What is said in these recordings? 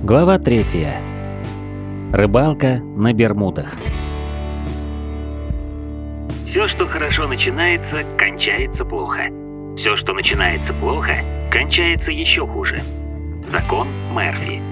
Глава 3. Рыбалка на Бермудах. Все, что хорошо начинается, кончается плохо. Все, что начинается плохо, кончается еще хуже. Закон Мерфи.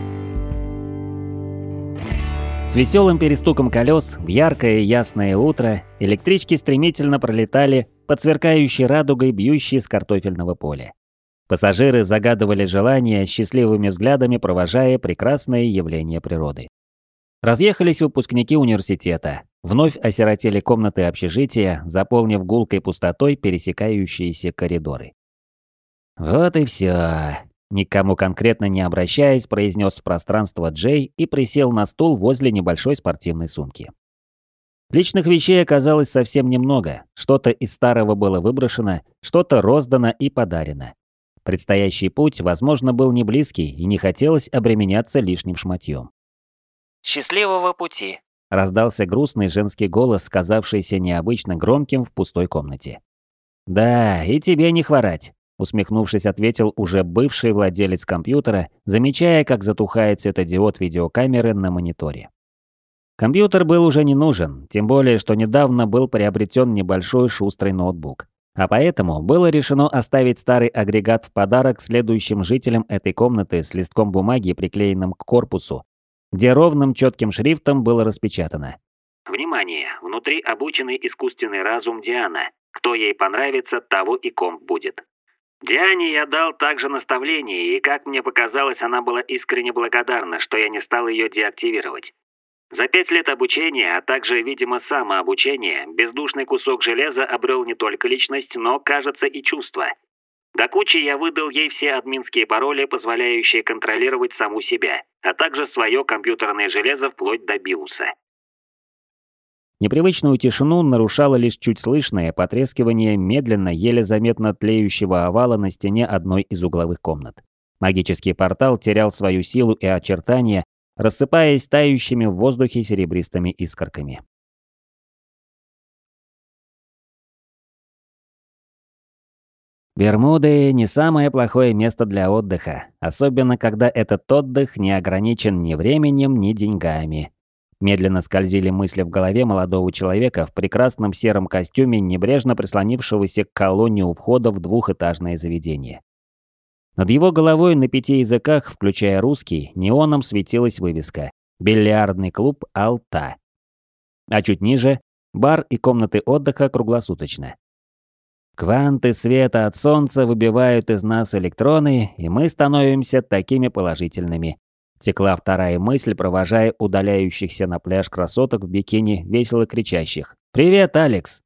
С веселым перестуком колес в яркое ясное утро электрички стремительно пролетали под сверкающей радугой, бьющей с картофельного поля. Пассажиры загадывали желания, счастливыми взглядами провожая прекрасное явление природы. Разъехались выпускники университета. Вновь осиротели комнаты общежития, заполнив гулкой пустотой пересекающиеся коридоры. «Вот и все», — никому конкретно не обращаясь, произнес в пространство Джей и присел на стул возле небольшой спортивной сумки. Личных вещей оказалось совсем немного, что-то из старого было выброшено, что-то роздано и подарено. Предстоящий путь, возможно, был не близкий и не хотелось обременяться лишним шматьем. «Счастливого пути!» — раздался грустный женский голос, казавшийся необычно громким в пустой комнате. «Да, и тебе не хворать», — усмехнувшись, ответил уже бывший владелец компьютера, замечая, как затухает светодиод видеокамеры на мониторе. Компьютер был уже не нужен, тем более, что недавно был приобретен небольшой шустрый ноутбук. А поэтому было решено оставить старый агрегат в подарок следующим жителям этой комнаты с листком бумаги, приклеенным к корпусу, где ровным четким шрифтом было распечатано: Внимание! Внутри обученный искусственный разум Диана. Кто ей понравится, того и комп будет. Диане я дал также наставление, и, как мне показалось, она была искренне благодарна, что я не стал ее деактивировать. За 5 лет обучения, а также, видимо, самообучения, бездушный кусок железа обрел не только личность, но, кажется, и чувства. До кучи я выдал ей все админские пароли, позволяющие контролировать саму себя, а также свое компьютерное железо вплоть до биуса. Непривычную тишину нарушало лишь чуть слышное потрескивание медленно, еле заметно тлеющего овала на стене одной из угловых комнат. Магический портал терял свою силу и очертания, рассыпаясь тающими в воздухе серебристыми искорками. Бермуды – не самое плохое место для отдыха, особенно когда этот отдых не ограничен ни временем, ни деньгами. Медленно скользили мысли в голове молодого человека в прекрасном сером костюме, небрежно прислонившегося к колонне у входа в двухэтажное заведение. Над его головой на 5 языках, включая русский, неоном светилась вывеска «Бильярдный клуб Алта». А чуть ниже – бар и комнаты отдыха круглосуточно. Кванты света от солнца выбивают из нас электроны, и мы становимся такими положительными. Текла вторая мысль, провожая удаляющихся на пляж красоток в бикини, весело кричащих: «Привет, Алекс!».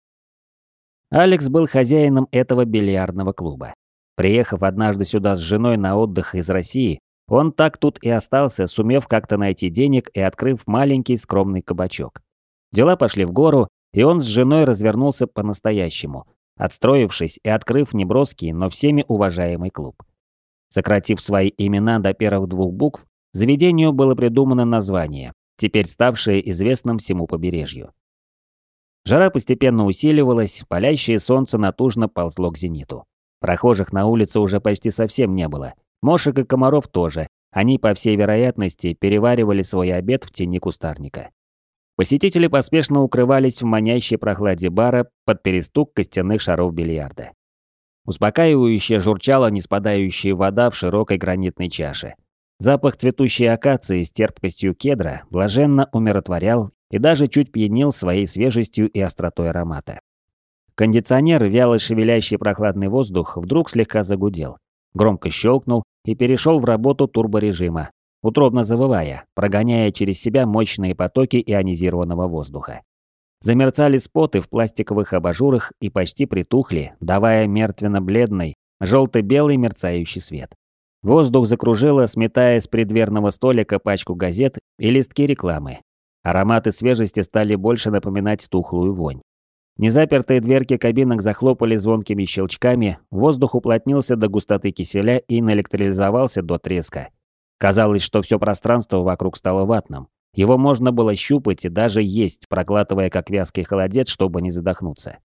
Алекс был хозяином этого бильярдного клуба. Приехав однажды сюда с женой на отдых из России, он так тут и остался, сумев как-то найти денег и открыв маленький скромный кабачок. Дела пошли в гору, и он с женой развернулся по-настоящему, отстроившись и открыв неброский, но всеми уважаемый клуб. Сократив свои имена до первых 2 букв, заведению было придумано название, теперь ставшее известным всему побережью. Жара постепенно усиливалась, палящее солнце натужно ползло к зениту. Прохожих на улице уже почти совсем не было. Мошек и комаров тоже. Они, по всей вероятности, переваривали свой обед в тени кустарника. Посетители поспешно укрывались в манящей прохладе бара под перестук костяных шаров бильярда. Успокаивающе журчала неспадающая вода в широкой гранитной чаше. Запах цветущей акации с терпкостью кедра блаженно умиротворял и даже чуть пьянил своей свежестью и остротой аромата. Кондиционер, вяло шевелящий прохладный воздух, вдруг слегка загудел. Громко щелкнул и перешел в работу турборежима, утробно завывая, прогоняя через себя мощные потоки ионизированного воздуха. Замерцали споты в пластиковых абажурах и почти притухли, давая мертвенно-бледный, желто-белый мерцающий свет. Воздух закружило, сметая с преддверного столика пачку газет и листки рекламы. Ароматы свежести стали больше напоминать тухлую вонь. Незапертые дверки кабинок захлопали звонкими щелчками, воздух уплотнился до густоты киселя и наэлектролизовался до треска. Казалось, что все пространство вокруг стало ватным. Его можно было щупать и даже есть, проглатывая как вязкий холодец, чтобы не задохнуться.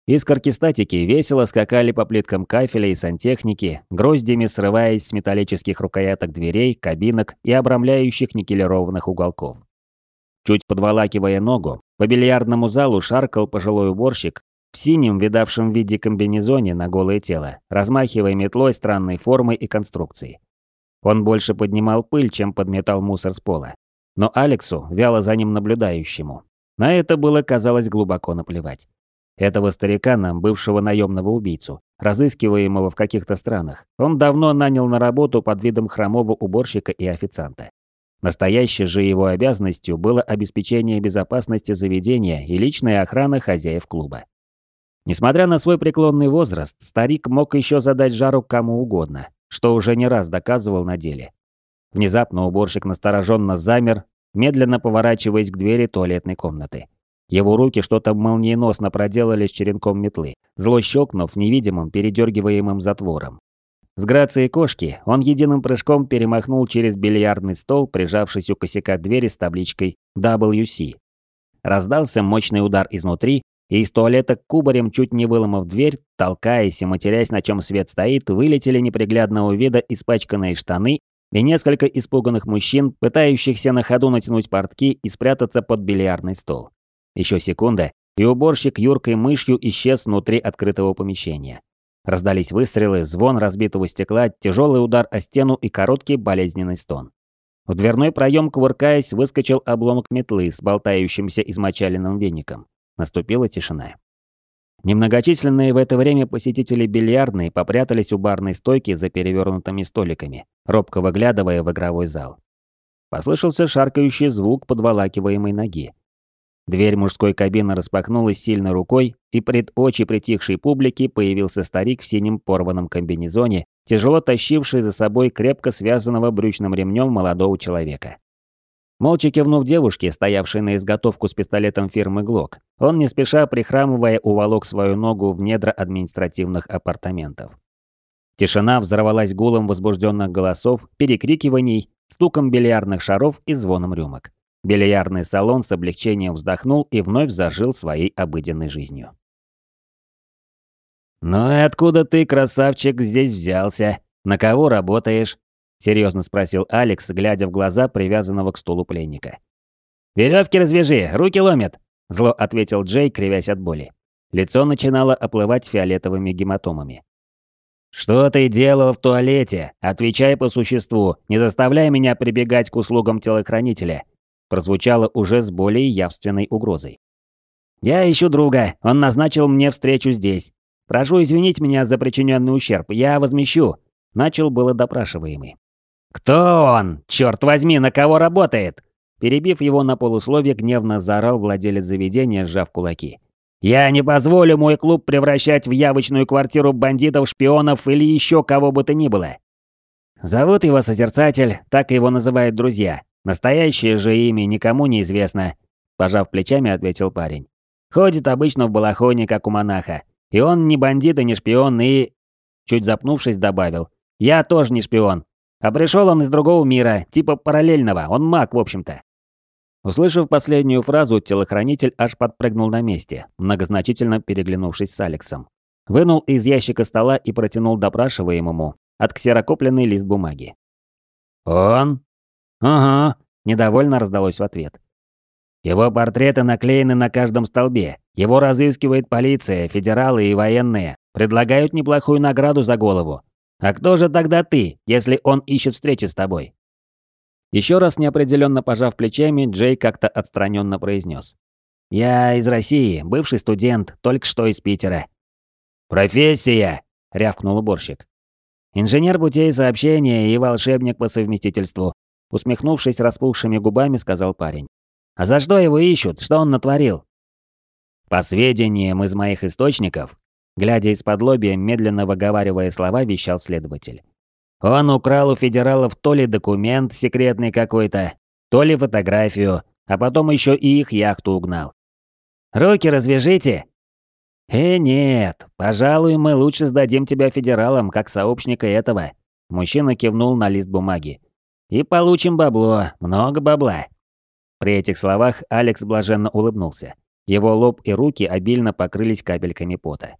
Искорки статики весело скакали по плиткам кафеля и сантехники, гроздями срываясь с металлических рукояток дверей, кабинок и обрамляющих никелированных уголков. Чуть подволакивая ногу, по бильярдному залу шаркал пожилой уборщик в синем, видавшем виде комбинезоне на голое тело, размахивая метлой странной формы и конструкции. Он больше поднимал пыль, чем подметал мусор с пола. Но Алексу, вяло за ним наблюдающему, на это было, казалось, глубоко наплевать. Этого старикана, бывшего наемного убийцу, разыскиваемого в каких-то странах, он давно нанял на работу под видом хромого уборщика и официанта. Настоящей же его обязанностью было обеспечение безопасности заведения и личная охрана хозяев клуба. Несмотря на свой преклонный возраст, старик мог еще задать жару кому угодно, что уже не раз доказывал на деле. Внезапно уборщик настороженно замер, медленно поворачиваясь к двери туалетной комнаты. Его руки что-то молниеносно проделали с черенком метлы, зло щелкнув невидимым передергиваемым затвором. С грацией кошки он единым прыжком перемахнул через бильярдный стол, прижавшись у косяка двери с табличкой WC. Раздался мощный удар изнутри, и из туалета кубарем, чуть не выломав дверь, толкаясь и матерясь, на чем свет стоит, вылетели неприглядного вида испачканные штаны и несколько испуганных мужчин, пытающихся на ходу натянуть портки и спрятаться под бильярдный стол. Еще секунда, и уборщик юркой мышью исчез внутри открытого помещения. Раздались выстрелы, звон разбитого стекла, тяжелый удар о стену и короткий болезненный стон. В дверной проем, кувыркаясь, выскочил обломок метлы с болтающимся измочаленным веником. Наступила тишина. Немногочисленные в это время посетители бильярдной попрятались у барной стойки за перевернутыми столиками, робко выглядывая в игровой зал. Послышался шаркающий звук подволакиваемой ноги. Дверь мужской кабины распахнулась сильной рукой, и пред очи притихшей публики появился старик в синем порванном комбинезоне, тяжело тащивший за собой крепко связанного брючным ремнем молодого человека. Молча кивнув девушке, стоявшей на изготовку с пистолетом фирмы «Глок», он не спеша, прихрамывая, уволок свою ногу в недра административных апартаментов. Тишина взорвалась гулом возбужденных голосов, перекрикиваний, стуком бильярдных шаров и звоном рюмок. Бильярдный салон с облегчением вздохнул и вновь зажил своей обыденной жизнью. «Ну и откуда ты, красавчик, здесь взялся? На кого работаешь?» — серьезно спросил Алекс, глядя в глаза привязанного к стулу пленника. «Веревки развяжи, руки ломят!» — зло ответил Джей, кривясь от боли. Лицо начинало оплывать фиолетовыми гематомами. «Что ты делал в туалете? Отвечай по существу, не заставляй меня прибегать к услугам телохранителя!» Прозвучало уже с более явственной угрозой. «Я ищу друга, он назначил мне встречу здесь. Прошу извинить меня за причиненный ущерб, я возмещу», — начал было допрашиваемый. «Кто он? Черт возьми, на кого работает?» Перебив его на полусловие, гневно заорал владелец заведения, сжав кулаки. «Я не позволю мой клуб превращать в явочную квартиру бандитов, шпионов или еще кого бы то ни было». Зовут его Созерцатель, так его называют друзья. Настоящее же имя никому не известно, пожав плечами, ответил парень. Ходит обычно в балахоне, как у монаха. И он не бандит и не шпион, и... Чуть запнувшись, добавил. Я тоже не шпион. А пришел он из другого мира, типа параллельного, он маг, в общем-то. Услышав последнюю фразу, телохранитель аж подпрыгнул на месте, многозначительно переглянувшись с Алексом. Вынул из ящика стола и протянул допрашиваемому отксерокопленный лист бумаги. «Он?» «Ага», – недовольно раздалось в ответ. «Его портреты наклеены на каждом столбе. Его разыскивает полиция, федералы и военные. Предлагают неплохую награду за голову. А кто же тогда ты, если он ищет встречи с тобой?» Еще раз неопределенно пожав плечами, Джей как-то отстраненно произнес. «Я из России, бывший студент, только что из Питера». «Профессия!» – рявкнул уборщик. «Инженер путей сообщения и волшебник по совместительству», усмехнувшись распухшими губами, сказал парень. «А за что его ищут? Что он натворил?» «По сведениям из моих источников», глядя из-под лобья, медленно выговаривая слова, вещал следователь. «Он украл у федералов то ли документ секретный какой-то, то ли фотографию, а потом еще и их яхту угнал». «Руки развяжите!» Нет, пожалуй, мы лучше сдадим тебя федералам, как сообщника этого». Мужчина кивнул на лист бумаги. «И получим бабло, много бабла». При этих словах Алекс блаженно улыбнулся. Его лоб и руки обильно покрылись капельками пота.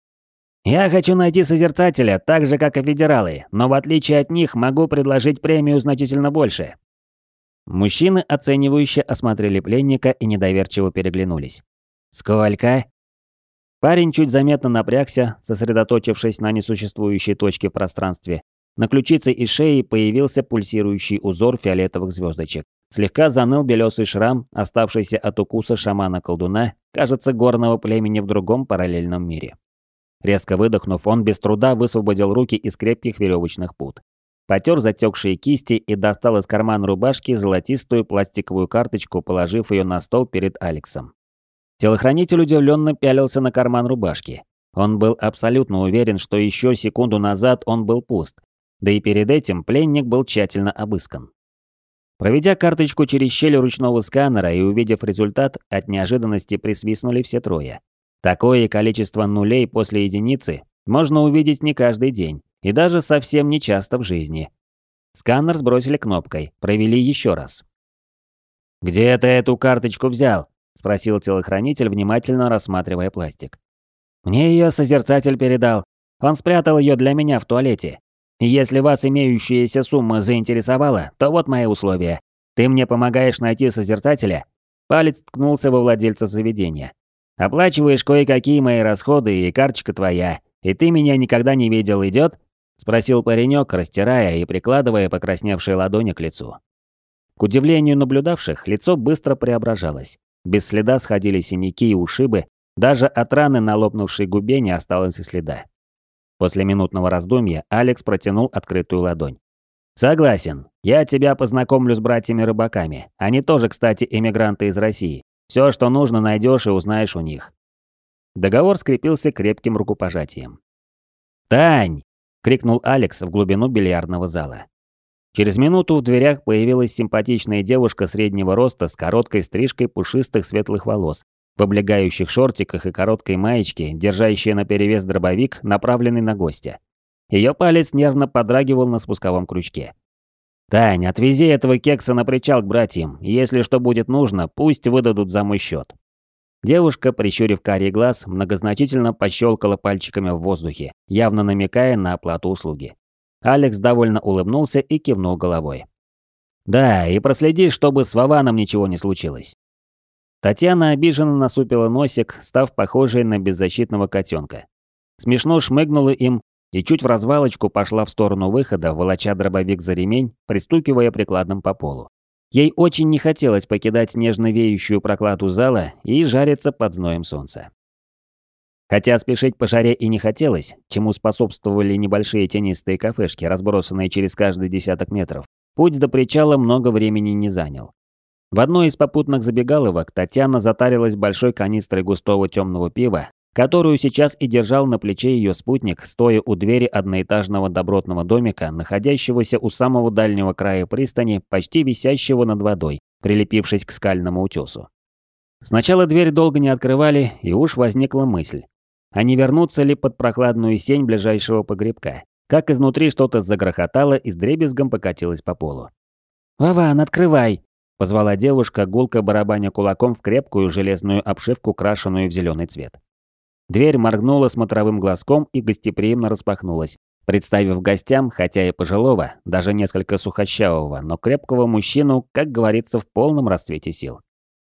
«Я хочу найти Созерцателя, так же, как и федералы, но в отличие от них могу предложить премию значительно больше». Мужчины, оценивающе осмотрели пленника и недоверчиво переглянулись. «Сколько?» Парень чуть заметно напрягся, сосредоточившись на несуществующей точке в пространстве. На ключице и шее появился пульсирующий узор фиолетовых звездочек. Слегка заныл белесый шрам, оставшийся от укуса шамана-колдуна, кажется, горного племени в другом параллельном мире. Резко выдохнув, он без труда высвободил руки из крепких веревочных пут. Потер затекшие кисти и достал из кармана рубашки золотистую пластиковую карточку, положив ее на стол перед Алексом. Телохранитель удивленно пялился на карман рубашки. Он был абсолютно уверен, что еще секунду назад он был пуст, да и перед этим пленник был тщательно обыскан. Проведя карточку через щель ручного сканера и увидев результат, от неожиданности присвистнули все трое. Такое количество нулей после единицы можно увидеть не каждый день, и даже совсем не часто в жизни. Сканер сбросили кнопкой, провели еще раз. «Где ты эту карточку взял?» – спросил телохранитель, внимательно рассматривая пластик. «Мне ее Созерцатель передал. Он спрятал ее для меня в туалете. И если вас имеющаяся сумма заинтересовала, то вот мои условия. Ты мне помогаешь найти Созерцателя?» Палец ткнулся во владельца заведения. «Оплачиваешь кое-какие мои расходы, и карточка твоя. И ты меня никогда не видел, идет?» – спросил паренек, растирая и прикладывая покрасневшие ладони к лицу. К удивлению наблюдавших, лицо быстро преображалось. Без следа сходили синяки и ушибы, даже от раны на лопнувшей губе не осталось и следа. После минутного раздумья Алекс протянул открытую ладонь. «Согласен. Я тебя познакомлю с братьями-рыбаками. Они тоже, кстати, эмигранты из России. Все, что нужно, найдешь и узнаешь у них». Договор скрепился крепким рукопожатием. «Тань!» – крикнул Алекс в глубину бильярдного зала. Через минуту в дверях появилась симпатичная девушка среднего роста с короткой стрижкой пушистых светлых волос, в облегающих шортиках и короткой маечке, держащая наперевес дробовик, направленный на гостя. Ее палец нервно подрагивал на спусковом крючке. «Тань, отвези этого кекса на причал к братьям, и если что будет нужно, пусть выдадут за мой счет». Девушка, прищурив карий глаз, многозначительно пощелкала пальчиками в воздухе, явно намекая на оплату услуги. Алекс довольно улыбнулся и кивнул головой. «Да, и проследи, чтобы с Вованом ничего не случилось». Татьяна обиженно насупила носик, став похожей на беззащитного котенка. Смешно шмыгнула им и чуть в развалочку пошла в сторону выхода, волоча дробовик за ремень, пристукивая прикладом по полу. Ей очень не хотелось покидать нежно веющую прокладу зала и жариться под зноем солнца. Хотя спешить по жаре и не хотелось, чему способствовали небольшие тенистые кафешки, разбросанные через каждый десяток метров, путь до причала много времени не занял. В одной из попутных забегаловок Татьяна затарилась большой канистрой густого темного пива, которую сейчас и держал на плече ее спутник, стоя у двери одноэтажного добротного домика, находящегося у самого дальнего края пристани, почти висящего над водой, прилепившись к скальному утесу. Сначала дверь долго не открывали, и уж возникла мысль. А не вернуться ли под прохладную сень ближайшего погребка? Как изнутри что-то загрохотало и с дребезгом покатилось по полу. «Вован, открывай!» – позвала девушка, гулко барабаня кулаком в крепкую железную обшивку, крашеную в зеленый цвет. Дверь моргнула смотровым глазком и гостеприимно распахнулась, представив гостям, хотя и пожилого, даже несколько сухощавого, но крепкого мужчину, как говорится, в полном расцвете сил.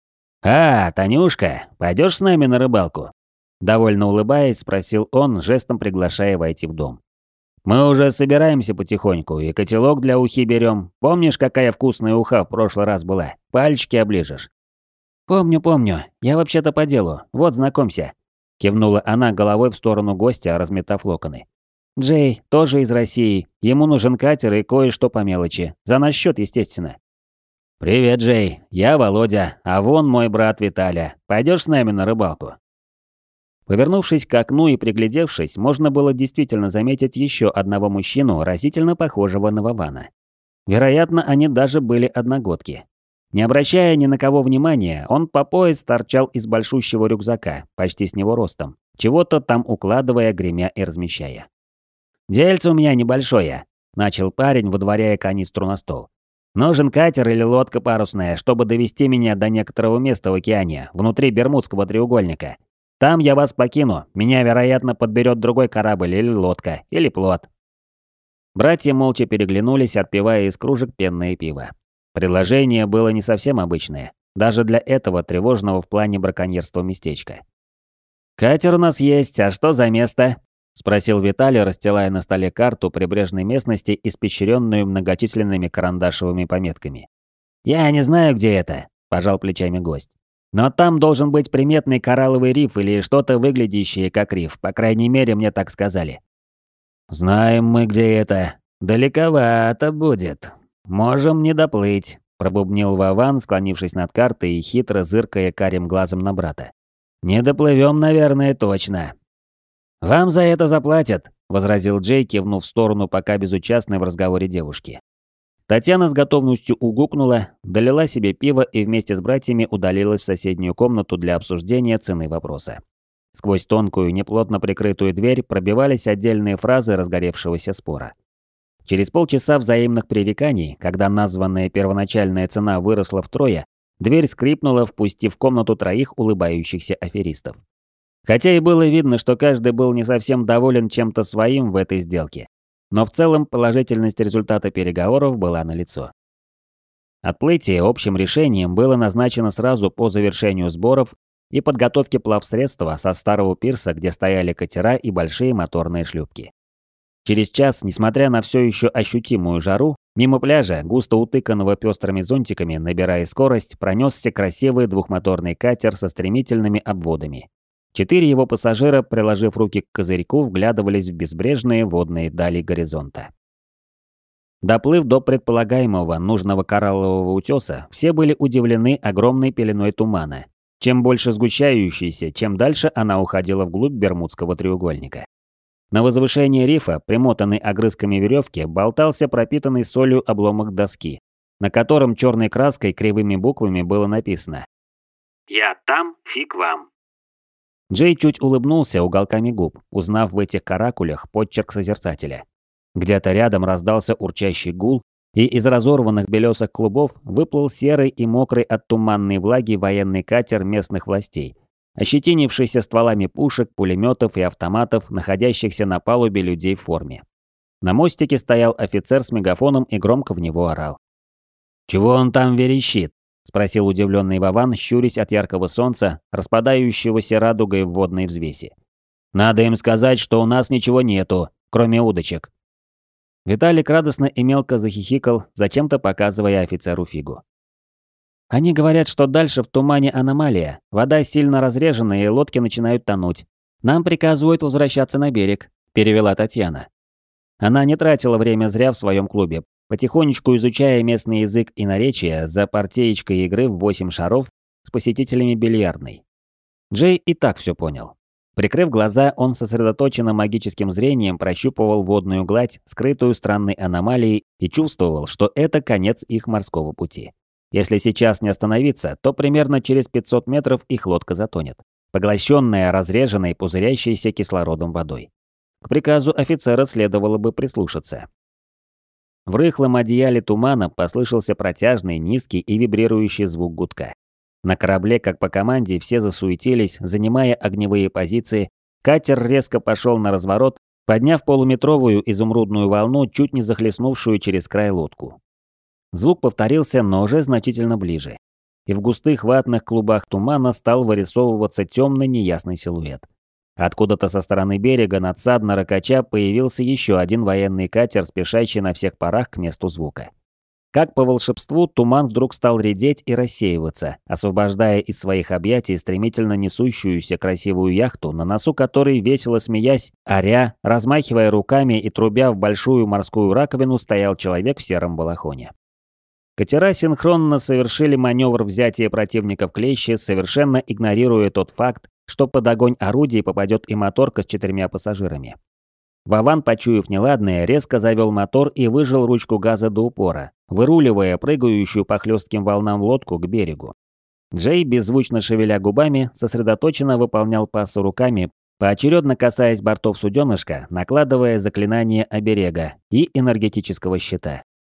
«А, Танюшка, пойдешь с нами на рыбалку?» Довольно улыбаясь, спросил он, жестом приглашая войти в дом. «Мы уже собираемся потихоньку, и котелок для ухи берем. Помнишь, какая вкусная уха в прошлый раз была? Пальчики оближешь». «Помню, помню. Я вообще-то по делу. Вот, знакомься». Кивнула она головой в сторону гостя, разметав локоны. «Джей, тоже из России. Ему нужен катер и кое-что по мелочи. За наш счет, естественно». «Привет, Джей. Я Володя, а вон мой брат Виталя. Пойдешь с нами на рыбалку?» Повернувшись к окну и приглядевшись, можно было действительно заметить еще одного мужчину, разительно похожего на Вована. Вероятно, они даже были одногодки. Не обращая ни на кого внимания, он по пояс торчал из большущего рюкзака, почти с него ростом, чего-то там укладывая, гремя и размещая. «Дельце у меня небольшое», – начал парень, выдворяя канистру на стол. Нужен катер или лодка парусная, чтобы довести меня до некоторого места в океане, внутри Бермудского треугольника. Там я вас покину, меня, вероятно, подберет другой корабль или лодка, или плот». Братья молча переглянулись, отпивая из кружек пенное пиво. Предложение было не совсем обычное, даже для этого тревожного в плане браконьерства местечка. «Катер у нас есть, а что за место?» – спросил Виталий, расстилая на столе карту прибрежной местности, испещренную многочисленными карандашевыми пометками. «Я не знаю, где это», – пожал плечами гость. «Но там должен быть приметный коралловый риф или что-то выглядящее как риф, по крайней мере, мне так сказали». «Знаем мы, где это. Далековато будет. Можем не доплыть», – пробубнил Вован, склонившись над картой и хитро зыркая карим глазом на брата. «Не доплывем, наверное, точно». «Вам за это заплатят», – возразил Джей, кивнув в сторону пока безучастной в разговоре девушки. Татьяна с готовностью угукнула, долила себе пиво и вместе с братьями удалилась в соседнюю комнату для обсуждения цены вопроса. Сквозь тонкую, неплотно прикрытую дверь пробивались отдельные фразы разгоревшегося спора. Через полчаса взаимных пререканий, когда названная первоначальная цена выросла втрое, дверь скрипнула, впустив в комнату троих улыбающихся аферистов. Хотя и было видно, что каждый был не совсем доволен чем-то своим в этой сделке, но в целом положительность результата переговоров была налицо. Отплытие общим решением было назначено сразу по завершению сборов и подготовке плавсредства со старого пирса, где стояли катера и большие моторные шлюпки. Через час, несмотря на все еще ощутимую жару, мимо пляжа, густо утыканного пестрыми зонтиками, набирая скорость, пронесся красивый двухмоторный катер со стремительными обводами. 4 его пассажира, приложив руки к козырьку, вглядывались в безбрежные водные дали горизонта. Доплыв до предполагаемого нужного кораллового утеса, все были удивлены огромной пеленой тумана. Чем больше сгущающейся, чем дальше она уходила вглубь Бермудского треугольника. На возвышении рифа, примотанный огрызками веревки, болтался пропитанный солью обломок доски, на котором черной краской кривыми буквами было написано: «Я там, фиг вам». Джей чуть улыбнулся уголками губ, узнав в этих каракулях подчерк созерцателя. Где-то рядом раздался урчащий гул, и из разорванных белесых клубов выплыл серый и мокрый от туманной влаги военный катер местных властей, ощетинившийся стволами пушек, пулеметов и автоматов, находящихся на палубе людей в форме. На мостике стоял офицер с мегафоном и громко в него орал. «Чего он там верещит?» – спросил удивленный Вован, щурясь от яркого солнца, распадающегося радугой в водной взвеси. «Надо им сказать, что у нас ничего нету, кроме удочек». Виталик радостно и мелко захихикал, зачем-то показывая офицеру фигу. «Они говорят, что дальше в тумане аномалия, вода сильно разрежена и лодки начинают тонуть. Нам приказывают возвращаться на берег», – перевела Татьяна. Она не тратила время зря в своем клубе, потихонечку изучая местный язык и наречия за партеечкой игры в 8 шаров с посетителями бильярдной. Джей и так все понял. Прикрыв глаза, он сосредоточенно магическим зрением прощупывал водную гладь, скрытую странной аномалией, и чувствовал, что это конец их морского пути. Если сейчас не остановиться, то примерно через 500 метров их лодка затонет, поглощенная разреженной, пузырящейся кислородом водой. К приказу офицера следовало бы прислушаться. В рыхлом одеяле тумана послышался протяжный, низкий и вибрирующий звук гудка. На корабле, как по команде, все засуетились, занимая огневые позиции. Катер резко пошел на разворот, подняв полуметровую изумрудную волну, чуть не захлестнувшую через край лодку. Звук повторился, но уже значительно ближе. И в густых ватных клубах тумана стал вырисовываться темный неясный силуэт. Откуда-то со стороны берега надсадно ракача появился еще один военный катер, спешащий на всех парах к месту звука. Как по волшебству, туман вдруг стал редеть и рассеиваться, освобождая из своих объятий стремительно несущуюся красивую яхту, на носу которой, весело смеясь, оря, размахивая руками и трубя в большую морскую раковину, стоял человек в сером балахоне. Катера синхронно совершили маневр взятия противника в клещи, совершенно игнорируя тот факт, что под огонь орудий попадет и моторка с 4 пассажирами. Вован, почуяв неладное, резко завел мотор и выжал ручку газа до упора, выруливая прыгающую по хлестким волнам лодку к берегу. Джей, беззвучно шевеля губами, сосредоточенно выполнял пассы руками, поочередно касаясь бортов суденышка, накладывая заклинание оберега и энергетического щита.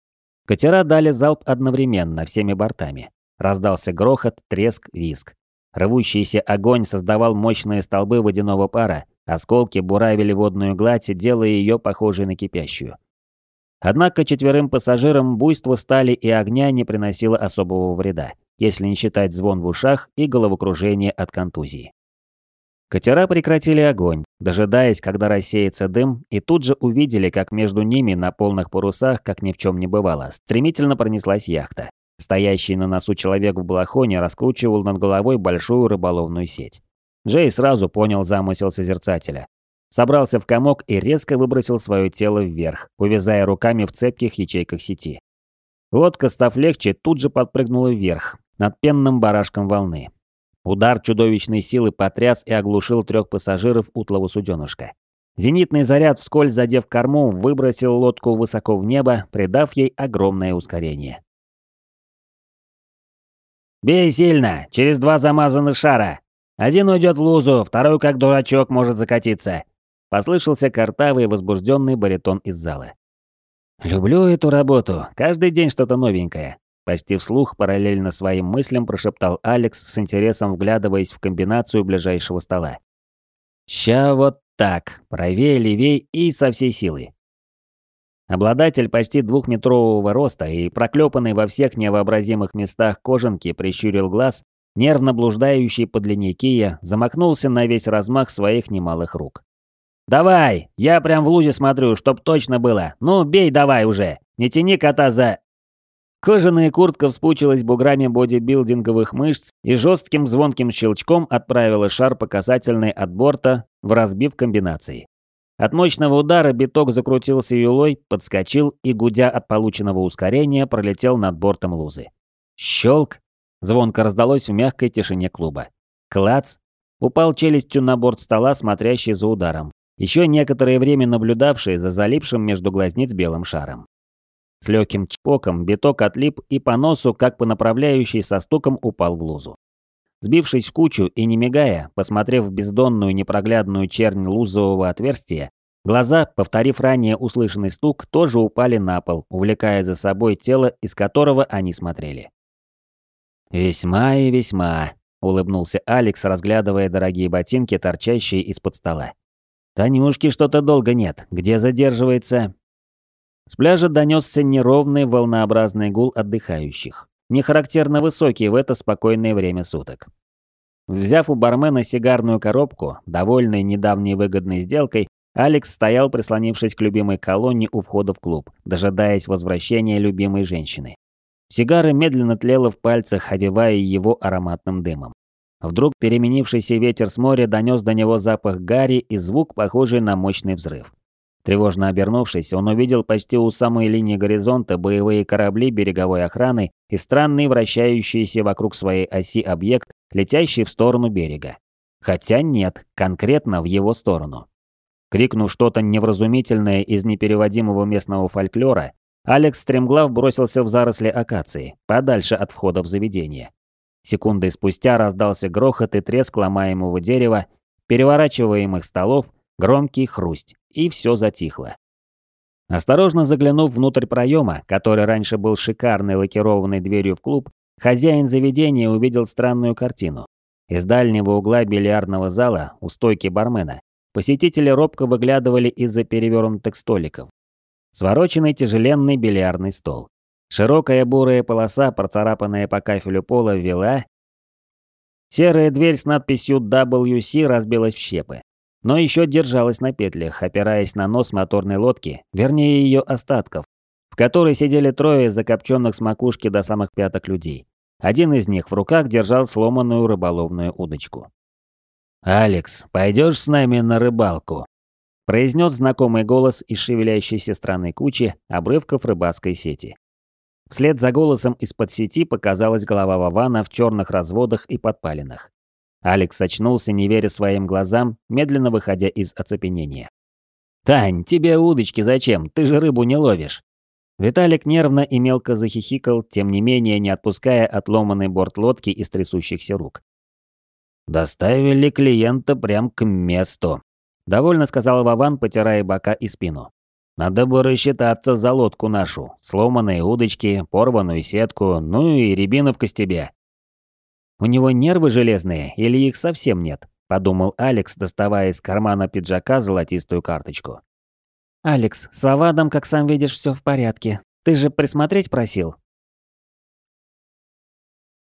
Катера дали залп одновременно всеми бортами. Раздался грохот, треск, визг. Рвущийся огонь создавал мощные столбы водяного пара, осколки буравили водную гладь, делая ее похожей на кипящую. Однако 4 пассажирам буйство стали и огня не приносило особого вреда, если не считать звон в ушах и головокружение от контузии. Катера прекратили огонь, дожидаясь, когда рассеется дым, и тут же увидели, как между ними на полных парусах, как ни в чем не бывало, стремительно пронеслась яхта. Стоящий на носу человек в балахоне раскручивал над головой большую рыболовную сеть. Джей сразу понял замысел созерцателя. Собрался в комок и резко выбросил свое тело вверх, увязая руками в цепких ячейках сети. Лодка, став легче, тут же подпрыгнула вверх, над пенным барашком волны. Удар чудовищной силы потряс и оглушил 3 пассажиров утлого суденышка. Зенитный заряд, вскользь задев корму, выбросил лодку высоко в небо, придав ей огромное ускорение. «Бей сильно! Через 2 замазанных шара! Один уйдет в лузу, второй, как дурачок, может закатиться!» Послышался картавый возбужденный баритон из зала. «Люблю эту работу, каждый день что-то новенькое», — почти вслух параллельно своим мыслям прошептал Алекс, с интересом вглядываясь в комбинацию ближайшего стола. «Ща вот так, правее, левей и со всей силы». Обладатель почти 2-метрового роста и проклепанный во всех невообразимых местах кожанки прищурил глаз, нервно блуждающий по длине кия, замахнулся на весь размах своих немалых рук. «Давай! Я прям в лузе смотрю, чтоб точно было! Ну, бей давай уже! Не тяни кота за...» Кожаная куртка вспучилась буграми бодибилдинговых мышц и жестким звонким щелчком отправила шар по касательной от борта в разбив комбинации. От мощного удара биток закрутился юлой, подскочил и, гудя от полученного ускорения, пролетел над бортом лузы. Щелк! Звонко раздалось в мягкой тишине клуба. Клац! Упал челюстью на борт стола, смотрящий за ударом, еще некоторое время наблюдавший за залипшим между глазниц белым шаром. С легким чпоком биток отлип и по носу, как по направляющей, со стуком упал в лузу. Сбившись в кучу и не мигая, посмотрев в бездонную непроглядную чернь лузового отверстия, глаза, повторив ранее услышанный стук, тоже упали на пол, увлекая за собой тело, из которого они смотрели. «Весьма и весьма», — улыбнулся Алекс, разглядывая дорогие ботинки, торчащие из-под стола. «Танюшки что-то долго нет. Где задерживается?» С пляжа донесся неровный волнообразный гул отдыхающих, нехарактерно высокий в это спокойное время суток. Взяв у бармена сигарную коробку, довольный недавней выгодной сделкой, Алекс стоял, прислонившись к любимой колонне у входа в клуб, дожидаясь возвращения любимой женщины. Сигара медленно тлела в пальцах, овевая его ароматным дымом. Вдруг переменившийся ветер с моря донес до него запах гари и звук, похожий на мощный взрыв. Тревожно обернувшись, он увидел почти у самой линии горизонта боевые корабли береговой охраны и странный вращающийся вокруг своей оси объект, летящий в сторону берега. Хотя нет, конкретно в его сторону. Крикнув что-то невразумительное из непереводимого местного фольклора, Алекс стремглав бросился в заросли акации, подальше от входа в заведение. Секунды спустя раздался грохот и треск ломаемого дерева, переворачиваемых столов, громкий хруст, и все затихло. Осторожно заглянув внутрь проема, который раньше был шикарной лакированной дверью в клуб, хозяин заведения увидел странную картину. Из дальнего угла бильярдного зала, у стойки бармена, посетители робко выглядывали из-за перевернутых столиков. Свороченный тяжеленный бильярдный стол. Широкая бурая полоса, процарапанная по кафелю пола, вела. Серая дверь с надписью WC разбилась в щепы, но еще держалась на петлях, опираясь на нос моторной лодки, вернее ее остатков, в которой сидели 3 закопченных с макушки до самых пяток людей. Один из них в руках держал сломанную рыболовную удочку. «Алекс, пойдешь с нами на рыбалку?» произнес знакомый голос из шевелящейся странной кучи обрывков рыбацкой сети. Вслед за голосом из-под сети показалась голова Вована в черных разводах и подпалинах. Алекс очнулся, не веря своим глазам, медленно выходя из оцепенения. «Тань, тебе удочки зачем? Ты же рыбу не ловишь!» Виталик нервно и мелко захихикал, тем не менее не отпуская отломанный борт лодки из трясущихся рук. «Доставили клиента прям к месту», — довольно сказал Вован, потирая бока и спину. Надо бы рассчитаться за лодку нашу, сломанные удочки, порванную сетку, ну и рябиновка с тебя». «У него нервы железные или их совсем нет?» – подумал Алекс, доставая из кармана пиджака золотистую карточку. «Алекс, с Авадом, как сам видишь, все в порядке. Ты же присмотреть просил?»